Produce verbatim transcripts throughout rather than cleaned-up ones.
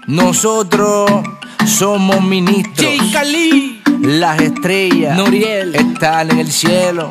Nosotros somos ministros. J. Cali, las estrellas Noriel están en el cielo.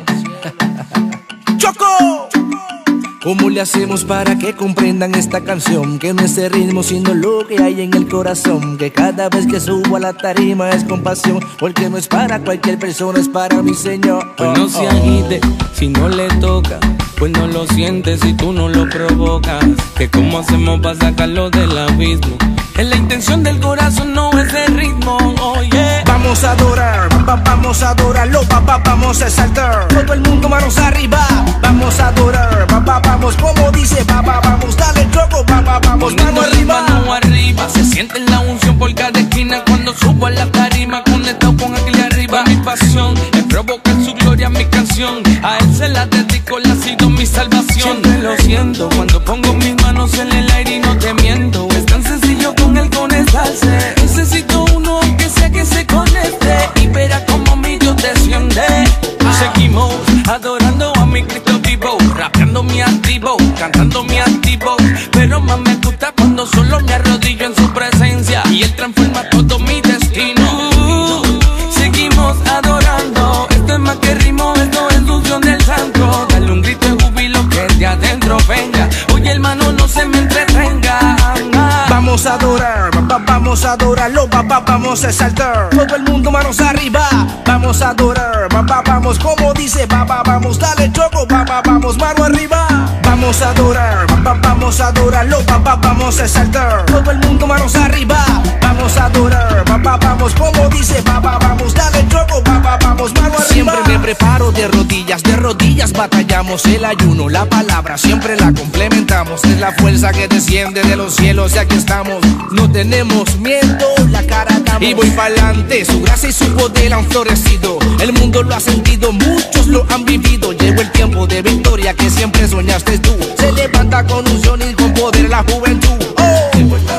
Choco. ¿Cómo le hacemos para que comprendan esta canción? Que no es el ritmo sino lo que hay en el corazón. Que cada vez que subo a la tarima es con pasión, porque no es para cualquier persona, es para mi Señor. Pues no se agite si no le toca, pues no lo sientes si tú no lo provocas. Que cómo hacemos para sacarlo del abismo. Es la intención del corazón, no es el ritmo, oye. Yeah. Vamos a adorar, papá, vamos a adorarlo, papá, vamos a saltar. Todo el mundo manos arriba, vamos a adorar, papá, vamos, como dice, papá, vamos, dale choco, papá, vamos, mano arriba. Mano arriba, se siente la unción por cada esquina cuando subo a la tarima, conectado con aquel arriba. Mi pasión es provocar su gloria, mi canción, a él se la dedico, él ha sido mi salvación. Siempre lo siento cuando pongo mis manos en el aire y no te miento, es tan sencillo con él conectarse. Necesito uno que sea que se conecte y verá como mi Dios desciende. Seguimos adorando a mi Cristo vivo, rapeando mi activo, cantando mi activo. Pero más me gusta cuando solo me arrodillo en su presencia y él transforma todo mi destino. Uh, seguimos adorando, esto es más que ritmo, esto es unción del santo. Dale un grito de júbilo que de adentro venga. Oye hermano, no se me entretenga. Vamos a adorar, papá, vamos a adorarlo, papá, vamos a saltar. Todo el mundo manos arriba, vamos a adorar, papá, vamos, como dice, papá, vamos, dale choco, papá, vamos, mano arriba. Vamos a adorar, papá, vamos a adorarlo, papá, vamos a saltar. Todo el mundo manos arriba, vamos a adorar, papá, vamos, como dice, papá, vamos, dale choco, papá, vamos, mano arriba. Siempre me preparo de rodillas, de rodillas batallamos el ayuno, la palabra siempre la complementamos. Es la fuerza que desciende de los cielos y aquí estamos. No tenemos miedo, la cara damos y voy pa'lante. Su gracia y su poder han florecido. El mundo lo ha sentido, muchos lo han vivido. Llegó el tiempo de victoria que siempre soñaste tú. Se levanta con unción y con poder la juventud. Oh,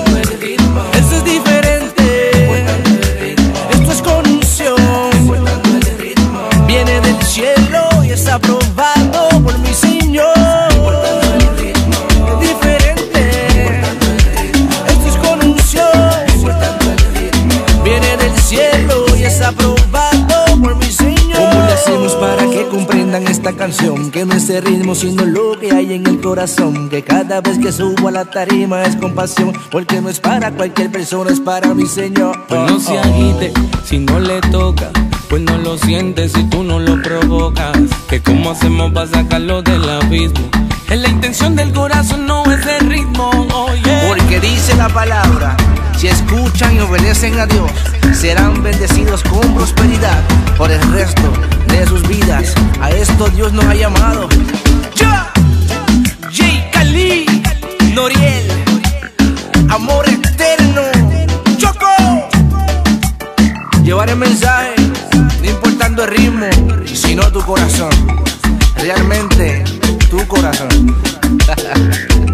eso es diferente. Esto es con unción. Viene del cielo y es aprobado por mi Señor. Aprobado por mi Señor. ¿Cómo le hacemos para que comprendan esta canción? Que no es el ritmo sino lo que hay en el corazón. Que cada vez que subo a la tarima es con pasión, porque no es para cualquier persona, es para mi Señor. Pues no se agite si no le toca, pues no lo sientes si tú no lo provocas. Que cómo hacemos para sacarlo del abismo. Es la intención del corazón, no es el ritmo, oye. Yeah. Porque dice la palabra, si escuchan y obedecen a Dios, serán bendecidos con prosperidad por el resto de sus vidas. A esto Dios nos ha llamado. Ya, J. Cali, Noriel, amor eterno, Choco. Llevar el mensaje, no importando el ritmo, sino tu corazón. Realmente, tu corazón.